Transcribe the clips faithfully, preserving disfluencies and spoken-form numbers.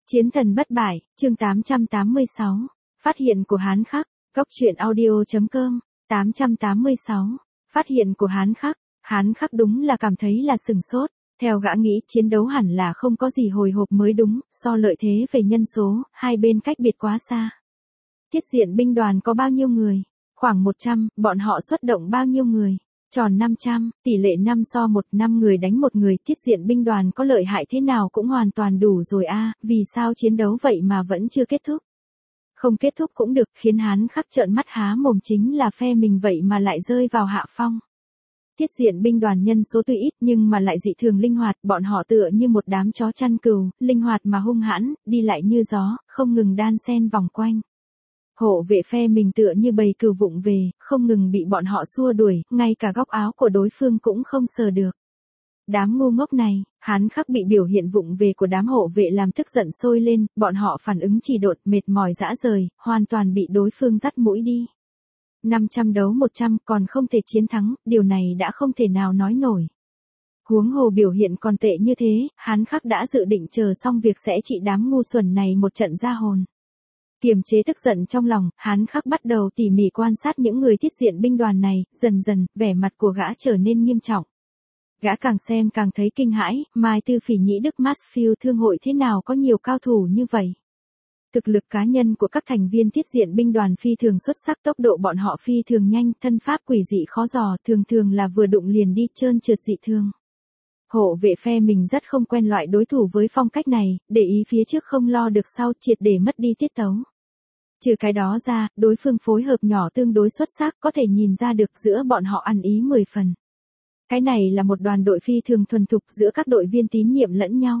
Chiến thần bất bại, chương tám trăm tám mươi sáu. Phát hiện của Hán Khắc, Cốc truyện audio.com, tám trăm tám mươi sáu. Phát hiện của Hán Khắc, Hán Khắc đúng là cảm thấy là sừng sốt, theo gã nghĩ chiến đấu hẳn là không có gì hồi hộp mới đúng, so lợi thế về nhân số, hai bên cách biệt quá xa. Thiết diện binh đoàn có bao nhiêu người? Khoảng một trăm, bọn họ xuất động bao nhiêu người? Tròn năm trăm, tỷ lệ năm so một, năm người đánh một người, thiết diện binh đoàn có lợi hại thế nào cũng hoàn toàn đủ rồi a, vì sao chiến đấu vậy mà vẫn chưa kết thúc? Không kết thúc cũng được, khiến Hán Khắc trợn mắt há mồm, chính là phe mình vậy mà lại rơi vào hạ phong. Thiết diện binh đoàn nhân số tuy ít nhưng mà lại dị thường linh hoạt, bọn họ tựa như một đám chó chăn cừu, linh hoạt mà hung hãn, đi lại như gió, không ngừng đan xen vòng quanh. Hộ vệ phe mình tựa như bầy cừu vụng về, không ngừng bị bọn họ xua đuổi, ngay cả góc áo của đối phương cũng không sờ được. Đám ngu ngốc này, Hán Khắc bị biểu hiện vụng về của đám hộ vệ làm tức giận sôi lên, bọn họ phản ứng trì độn, mệt mỏi rã rời, hoàn toàn bị đối phương dắt mũi đi. năm trăm đấu một trăm còn không thể chiến thắng, điều này đã không thể nào nói nổi. Huống hồ biểu hiện còn tệ như thế, Hán Khắc đã dự định chờ xong việc sẽ trị đám ngu xuẩn này một trận ra hồn. Kiềm chế tức giận trong lòng, Hán Khắc bắt đầu tỉ mỉ quan sát những người thiết diện binh đoàn này, dần dần, vẻ mặt của gã trở nên nghiêm trọng. Gã càng xem càng thấy kinh hãi, Mai Tư Phỉ Nhĩ Đức Mansfield thương hội thế nào có nhiều cao thủ như vậy. Thực lực cá nhân của các thành viên thiết diện binh đoàn phi thường xuất sắc, tốc độ bọn họ phi thường nhanh, thân pháp quỷ dị khó dò, thường thường là vừa đụng liền đi trơn trượt dị thường. Hộ vệ phe mình rất không quen loại đối thủ với phong cách này, để ý phía trước không lo được sau, triệt để mất đi tiết tấu. Trừ cái đó ra, đối phương phối hợp nhỏ tương đối xuất sắc, có thể nhìn ra được giữa bọn họ ăn ý mười phần. Cái này là một đoàn đội phi thường thuần thục giữa các đội viên tín nhiệm lẫn nhau.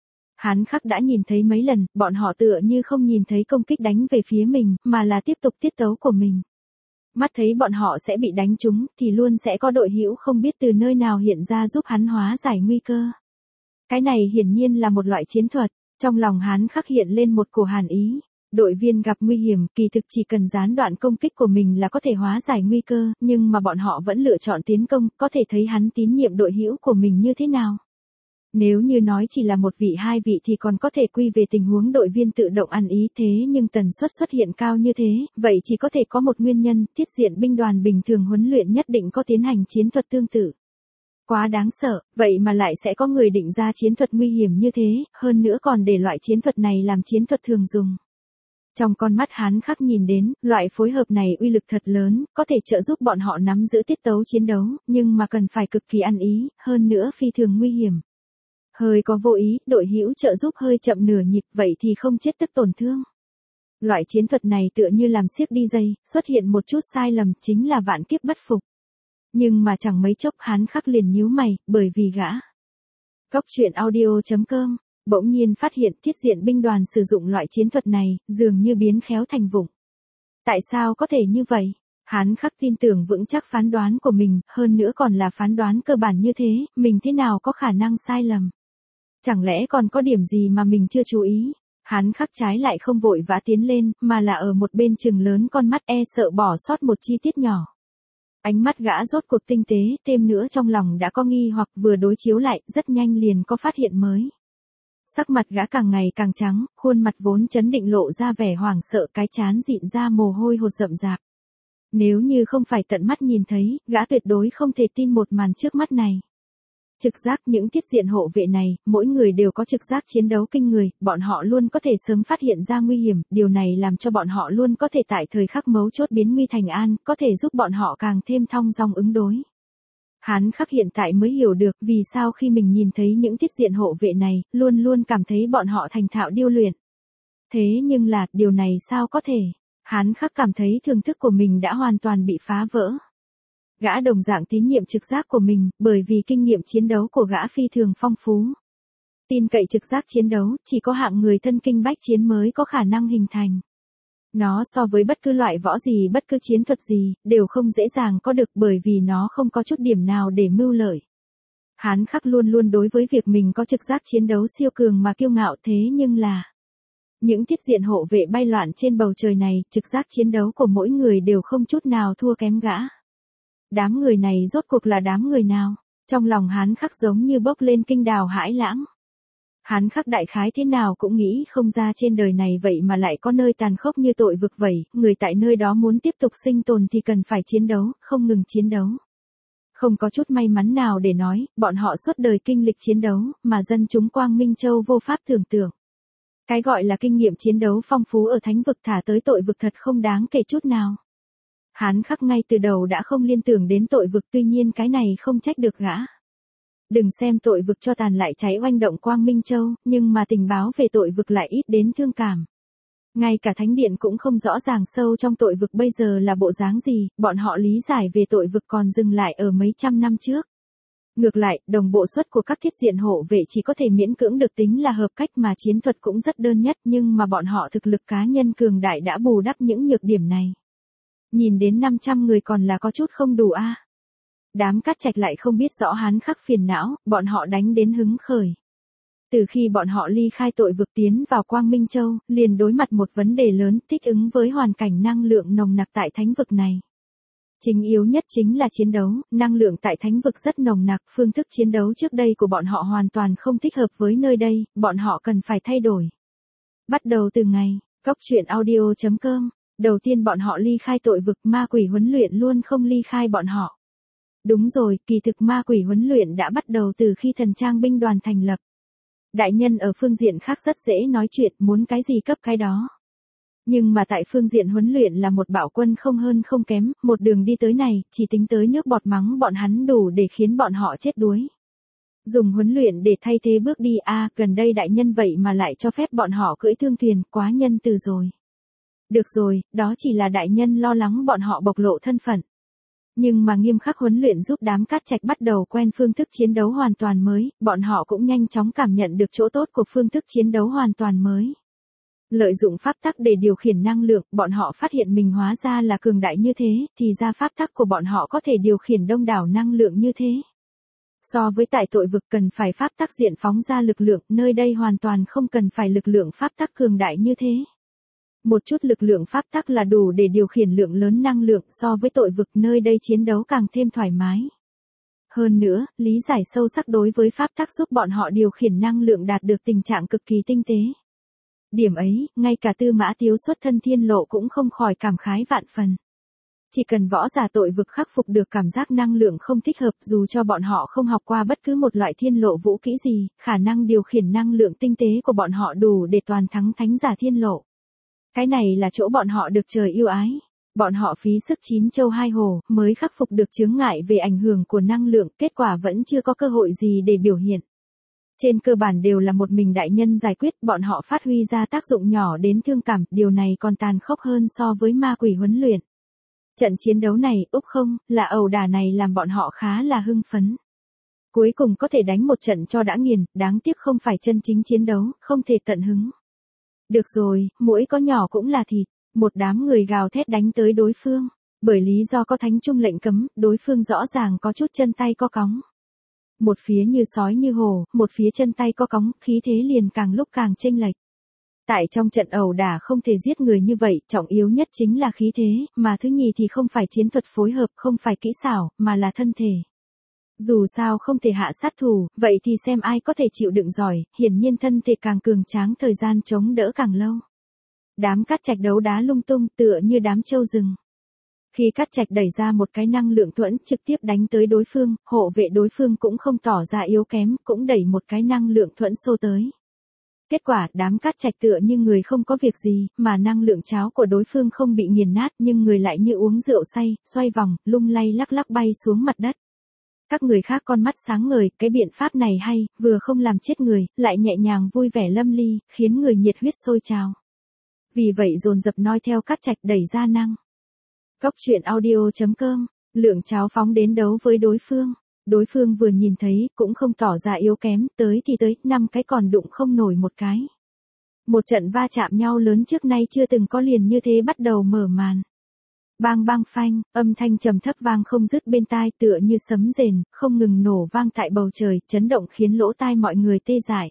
Hán Khắc đã nhìn thấy mấy lần, bọn họ tựa như không nhìn thấy công kích đánh về phía mình, mà là tiếp tục tiết tấu của mình. Mắt thấy bọn họ sẽ bị đánh trúng, thì luôn sẽ có đội hữu không biết từ nơi nào hiện ra giúp hắn hóa giải nguy cơ. Cái này hiển nhiên là một loại chiến thuật, trong lòng Hán Khắc hiện lên một cổ hàn ý. Đội viên gặp nguy hiểm, kỳ thực chỉ cần gián đoạn công kích của mình là có thể hóa giải nguy cơ, nhưng mà bọn họ vẫn lựa chọn tiến công, có thể thấy hắn tín nhiệm đội hữu của mình như thế nào. Nếu như nói chỉ là một vị hai vị thì còn có thể quy về tình huống đội viên tự động ăn ý, thế nhưng tần suất xuất hiện cao như thế, vậy chỉ có thể có một nguyên nhân, thiết diện binh đoàn bình thường huấn luyện nhất định có tiến hành chiến thuật tương tự. Quá đáng sợ, vậy mà lại sẽ có người định ra chiến thuật nguy hiểm như thế, hơn nữa còn để loại chiến thuật này làm chiến thuật thường dùng. Trong con mắt Hán Khắc nhìn đến, loại phối hợp này uy lực thật lớn, có thể trợ giúp bọn họ nắm giữ tiết tấu chiến đấu, nhưng mà cần phải cực kỳ ăn ý, hơn nữa phi thường nguy hiểm. Hơi có vô ý, đội hữu trợ giúp hơi chậm nửa nhịp, vậy thì không chết tức tổn thương. Loại chiến thuật này tựa như làm xiếc đi dây, xuất hiện một chút sai lầm chính là vạn kiếp bất phục. Nhưng mà chẳng mấy chốc Hán Khắc liền nhíu mày, bởi vì gã. Cốc truyện audio.com bỗng nhiên phát hiện thiết diện binh đoàn sử dụng loại chiến thuật này, dường như biến khéo thành vụng. Tại sao có thể như vậy? Hán Khắc tin tưởng vững chắc phán đoán của mình, hơn nữa còn là phán đoán cơ bản như thế, mình thế nào có khả năng sai lầm? Chẳng lẽ còn có điểm gì mà mình chưa chú ý? Hán Khắc trái lại không vội vã tiến lên, mà là ở một bên chừng lớn con mắt, e sợ bỏ sót một chi tiết nhỏ. Ánh mắt gã rốt cuộc tinh tế, thêm nữa trong lòng đã có nghi hoặc, vừa đối chiếu lại, rất nhanh liền có phát hiện mới. Sắc mặt gã càng ngày càng trắng, khuôn mặt vốn chấn định lộ ra vẻ hoảng sợ, cái trán dịn ra mồ hôi hột rậm rạp. Nếu như không phải tận mắt nhìn thấy, gã tuyệt đối không thể tin một màn trước mắt này. Trực giác, những thiết diện hộ vệ này, mỗi người đều có trực giác chiến đấu kinh người, bọn họ luôn có thể sớm phát hiện ra nguy hiểm, điều này làm cho bọn họ luôn có thể tại thời khắc mấu chốt biến nguy thành an, có thể giúp bọn họ càng thêm thong dong ứng đối. Hán Khắc hiện tại mới hiểu được vì sao khi mình nhìn thấy những thiết diện hộ vệ này, luôn luôn cảm thấy bọn họ thành thạo điêu luyện. Thế nhưng là, điều này sao có thể? Hán Khắc cảm thấy thưởng thức của mình đã hoàn toàn bị phá vỡ. Gã đồng dạng tín nhiệm trực giác của mình, bởi vì kinh nghiệm chiến đấu của gã phi thường phong phú. Tin cậy trực giác chiến đấu, chỉ có hạng người thân kinh bách chiến mới có khả năng hình thành. Nó so với bất cứ loại võ gì, bất cứ chiến thuật gì, đều không dễ dàng có được, bởi vì nó không có chút điểm nào để mưu lợi. Hán Khắc luôn luôn đối với việc mình có trực giác chiến đấu siêu cường mà kiêu ngạo, thế nhưng là những thiết diện hộ vệ bay loạn trên bầu trời này, trực giác chiến đấu của mỗi người đều không chút nào thua kém gã. Đám người này rốt cuộc là đám người nào? Trong lòng Hán Khắc giống như bốc lên kinh đào hãi lãng. Hán Khắc đại khái thế nào cũng nghĩ không ra trên đời này vậy mà lại có nơi tàn khốc như tội vực vậy, người tại nơi đó muốn tiếp tục sinh tồn thì cần phải chiến đấu, không ngừng chiến đấu. Không có chút may mắn nào để nói, bọn họ suốt đời kinh lịch chiến đấu, mà dân chúng Quang Minh Châu vô pháp tưởng tượng. Cái gọi là kinh nghiệm chiến đấu phong phú ở thánh vực thả tới tội vực thật không đáng kể chút nào. Hán Khắc ngay từ đầu đã không liên tưởng đến tội vực, tuy nhiên cái này không trách được gã. Đừng xem tội vực cho tàn lại cháy oanh động Quang Minh Châu, nhưng mà tình báo về tội vực lại ít đến thương cảm. Ngay cả thánh điện cũng không rõ ràng sâu trong tội vực bây giờ là bộ dáng gì, bọn họ lý giải về tội vực còn dừng lại ở mấy trăm năm trước. Ngược lại, đồng bộ suất của các thiết diện hộ vệ chỉ có thể miễn cưỡng được tính là hợp cách mà chiến thuật cũng rất đơn nhất, nhưng mà bọn họ thực lực cá nhân cường đại đã bù đắp những nhược điểm này. Nhìn đến năm trăm người còn là có chút không đủ a. À. Đám Cát Trạch lại không biết rõ Hán Khắc phiền não, bọn họ đánh đến hứng khởi. Từ khi bọn họ ly khai tội vực tiến vào Quang Minh Châu, liền đối mặt một vấn đề lớn, thích ứng với hoàn cảnh năng lượng nồng nặc tại thánh vực này. Chính yếu nhất chính là chiến đấu, năng lượng tại thánh vực rất nồng nặc, phương thức chiến đấu trước đây của bọn họ hoàn toàn không thích hợp với nơi đây, bọn họ cần phải thay đổi. Bắt đầu từ ngày, Cốc Truyện Audio chấm com, đầu tiên bọn họ ly khai tội vực, ma quỷ huấn luyện luôn không ly khai bọn họ. Đúng rồi, kỳ thực ma quỷ huấn luyện đã bắt đầu từ khi thần trang binh đoàn thành lập. Đại nhân ở phương diện khác rất dễ nói chuyện, muốn cái gì cấp cái đó. Nhưng mà tại phương diện huấn luyện là một bạo quân không hơn không kém, một đường đi tới này, chỉ tính tới nước bọt mắng bọn hắn đủ để khiến bọn họ chết đuối. Dùng huấn luyện để thay thế bước đi a, à, gần đây đại nhân vậy mà lại cho phép bọn họ cưỡi thương thuyền, quá nhân từ rồi. Được rồi, đó chỉ là đại nhân lo lắng bọn họ bộc lộ thân phận. Nhưng mà nghiêm khắc huấn luyện giúp đám Cát Trạch bắt đầu quen phương thức chiến đấu hoàn toàn mới, bọn họ cũng nhanh chóng cảm nhận được chỗ tốt của phương thức chiến đấu hoàn toàn mới. Lợi dụng pháp tắc để điều khiển năng lượng, bọn họ phát hiện mình hóa ra là cường đại như thế, thì ra pháp tắc của bọn họ có thể điều khiển đông đảo năng lượng như thế. So với tại tội vực cần phải pháp tắc diện phóng ra lực lượng, nơi đây hoàn toàn không cần phải lực lượng pháp tắc cường đại như thế. Một chút lực lượng pháp tắc là đủ để điều khiển lượng lớn năng lượng, so với tội vực nơi đây chiến đấu càng thêm thoải mái. Hơn nữa, lý giải sâu sắc đối với pháp tắc giúp bọn họ điều khiển năng lượng đạt được tình trạng cực kỳ tinh tế. Điểm ấy, ngay cả Tư Mã Tiếu xuất thân thiên lộ cũng không khỏi cảm khái vạn phần. Chỉ cần võ giả tội vực khắc phục được cảm giác năng lượng không thích hợp, dù cho bọn họ không học qua bất cứ một loại thiên lộ vũ kỹ gì, khả năng điều khiển năng lượng tinh tế của bọn họ đủ để toàn thắng thánh giả thiên lộ. Cái này là chỗ bọn họ được trời yêu ái. Bọn họ phí sức chín châu hai hồ, mới khắc phục được chướng ngại về ảnh hưởng của năng lượng, kết quả vẫn chưa có cơ hội gì để biểu hiện. Trên cơ bản đều là một mình đại nhân giải quyết, bọn họ phát huy ra tác dụng nhỏ đến thương cảm, điều này còn tàn khốc hơn so với ma quỷ huấn luyện. Trận chiến đấu này, úc không, là ẩu đả này làm bọn họ khá là hưng phấn. Cuối cùng có thể đánh một trận cho đã nghiền, đáng tiếc không phải chân chính chiến đấu, không thể tận hứng. Được rồi, muỗi có nhỏ cũng là thịt, một đám người gào thét đánh tới đối phương. Bởi lý do có thánh trung lệnh cấm, đối phương rõ ràng có chút chân tay co cóng. Một phía như sói như hổ, một phía chân tay co cóng, khí thế liền càng lúc càng chênh lệch. Tại trong trận ẩu đả không thể giết người như vậy, trọng yếu nhất chính là khí thế, mà thứ nhì thì không phải chiến thuật phối hợp, không phải kỹ xảo, mà là thân thể. Dù sao không thể hạ sát thủ, vậy thì xem ai có thể chịu đựng giỏi, hiển nhiên thân thể càng cường tráng thời gian chống đỡ càng lâu. Đám Cát Trạch đấu đá lung tung tựa như đám trâu rừng. Khi Cát Trạch đẩy ra một cái năng lượng thuẫn trực tiếp đánh tới đối phương, hộ vệ đối phương cũng không tỏ ra yếu kém, cũng đẩy một cái năng lượng thuẫn xô tới. Kết quả, đám Cát Trạch tựa như người không có việc gì, mà năng lượng cháo của đối phương không bị nghiền nát, nhưng người lại như uống rượu say, xoay vòng, lung lay lắc lắc bay xuống mặt đất. Các người khác con mắt sáng ngời, cái biện pháp này hay, vừa không làm chết người, lại nhẹ nhàng vui vẻ lâm ly, khiến người nhiệt huyết sôi trào. Vì vậy dồn dập noi theo Cát Trạch đẩy ra năng. Cốc Truyện Audio chấm com, lượng cháo phóng đến đấu với đối phương. Đối phương vừa nhìn thấy, cũng không tỏ ra yếu kém, tới thì tới, năm cái còn đụng không nổi một cái. Một trận va chạm nhau lớn trước nay chưa từng có liền như thế bắt đầu mở màn. Bang bang phanh, âm thanh trầm thấp vang không dứt bên tai tựa như sấm rền, không ngừng nổ vang tại bầu trời, chấn động khiến lỗ tai mọi người tê dại.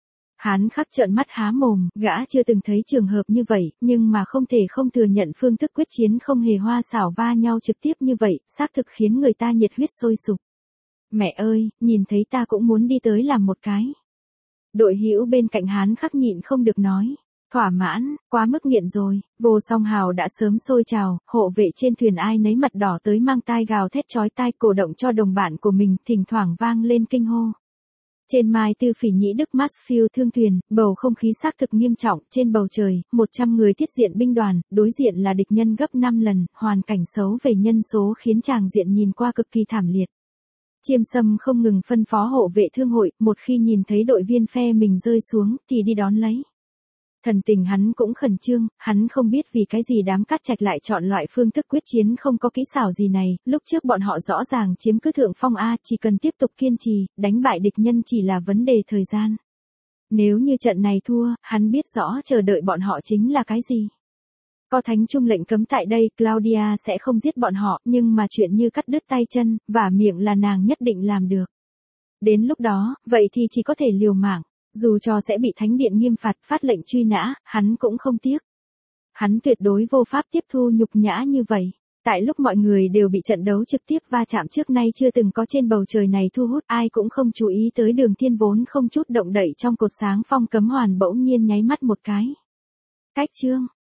Hán Khắc trợn mắt há mồm, gã chưa từng thấy trường hợp như vậy, nhưng mà không thể không thừa nhận phương thức quyết chiến không hề hoa xảo va nhau trực tiếp như vậy, xác thực khiến người ta nhiệt huyết sôi sục. Mẹ ơi, nhìn thấy ta cũng muốn đi tới làm một cái. Đội hữu bên cạnh Hán Khắc nhịn không được nói. Thỏa mãn, quá mức nghiện rồi, Vô Song Hào đã sớm sôi trào, hộ vệ trên thuyền ai nấy mặt đỏ tới mang tai gào thét chói tai cổ động cho đồng bạn của mình, thỉnh thoảng vang lên kinh hô. Trên Mai Tư Phỉ Nhĩ Đức Mansfield thương thuyền, bầu không khí xác thực nghiêm trọng, trên bầu trời, một trăm người thiết diện binh đoàn, đối diện là địch nhân gấp năm lần, hoàn cảnh xấu về nhân số khiến tràng diện nhìn qua cực kỳ thảm liệt. Chiêm Sâm không ngừng phân phó hộ vệ thương hội, một khi nhìn thấy đội viên phe mình rơi xuống, thì đi đón lấy. Thần tình hắn cũng khẩn trương, hắn không biết vì cái gì đám Cát Trạch lại chọn loại phương thức quyết chiến không có kỹ xảo gì này, lúc trước bọn họ rõ ràng chiếm cứ thượng phong A, chỉ cần tiếp tục kiên trì, đánh bại địch nhân chỉ là vấn đề thời gian. Nếu như trận này thua, hắn biết rõ chờ đợi bọn họ chính là cái gì. Có thánh trung lệnh cấm tại đây, Claudia sẽ không giết bọn họ, nhưng mà chuyện như cắt đứt tay chân, và miệng là nàng nhất định làm được. Đến lúc đó, vậy thì chỉ có thể liều mạng. Dù cho sẽ bị thánh điện nghiêm phạt, phát lệnh truy nã, hắn cũng không tiếc. Hắn tuyệt đối vô pháp tiếp thu nhục nhã như vậy. Tại lúc mọi người đều bị trận đấu trực tiếp va chạm trước nay chưa từng có trên bầu trời này thu hút, ai cũng không chú ý tới Đường Thiên vốn không chút động đậy trong cột sáng phong cấm hoàn bỗng nhiên nháy mắt một cái. Cách chương